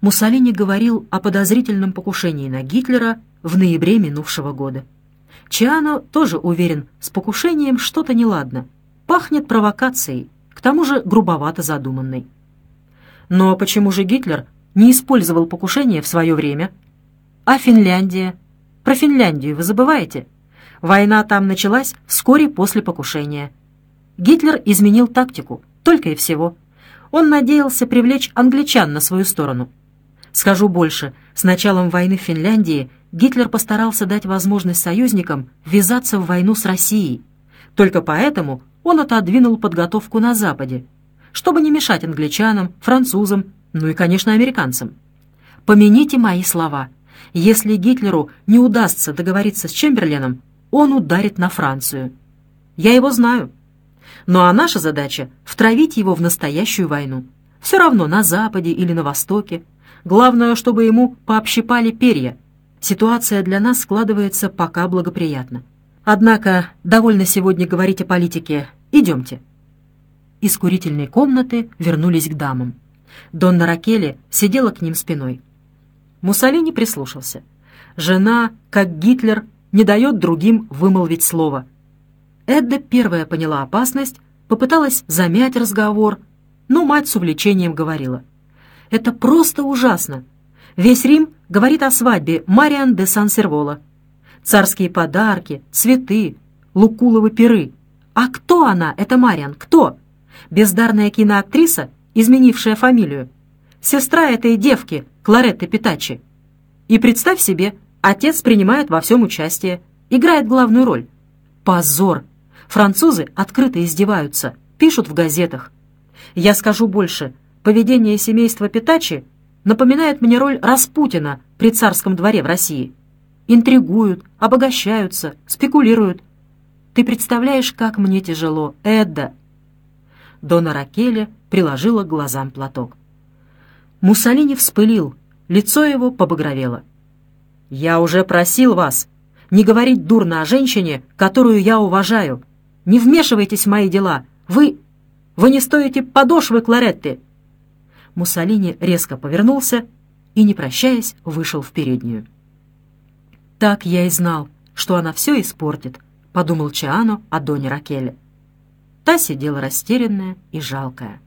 Муссолини говорил о подозрительном покушении на Гитлера в ноябре минувшего года. Чиано тоже уверен, с покушением что-то неладно. Пахнет провокацией, к тому же грубовато задуманной. Но почему же Гитлер не использовал покушение в свое время? А Финляндия? Про Финляндию вы забываете? Война там началась вскоре после покушения. Гитлер изменил тактику, только и всего. Он надеялся привлечь англичан на свою сторону. Скажу больше, с началом войны в Финляндии Гитлер постарался дать возможность союзникам ввязаться в войну с Россией. Только поэтому он отодвинул подготовку на Западе, чтобы не мешать англичанам, французам, ну и, конечно, американцам. Помяните мои слова. Если Гитлеру не удастся договориться с Чемберленом, он ударит на Францию. Я его знаю. Ну а наша задача — втравить его в настоящую войну. Все равно на Западе или на Востоке. Главное, чтобы ему пообщипали перья. Ситуация для нас складывается пока благоприятно. Однако, довольно сегодня говорить о политике. Идемте. Из курительной комнаты вернулись к дамам. Донна Ракеле сидела к ним спиной. Муссолини прислушался. Жена, как Гитлер, не дает другим вымолвить слово. Эдда первая поняла опасность, попыталась замять разговор, но мать с увлечением говорила. «Это просто ужасно. Весь Рим говорит о свадьбе Мариан де Сан-Сервола. Царские подарки, цветы, лукуловы пиры. А кто она, эта Мариан, кто? Бездарная киноактриса, изменившая фамилию. Сестра этой девки, Кларетты Питачи. И представь себе, отец принимает во всем участие, играет главную роль. Позор! Французы открыто издеваются, пишут в газетах. Я скажу больше, поведение семейства Питачи напоминает мне роль Распутина при царском дворе в России. Интригуют, обогащаются, спекулируют. Ты представляешь, как мне тяжело, Эдда?» Донна Ракеле приложила к глазам платок. Муссолини вспылил, лицо его побагровело. «Я уже просил вас не говорить дурно о женщине, которую я уважаю. Не вмешивайтесь в мои дела. Вы не стоите подошвы Кларетты!» Муссолини резко повернулся и, не прощаясь, вышел в переднюю. «Так я и знал, что она все испортит», — подумал Чиано о Донне Ракеле. Та сидела растерянная и жалкая.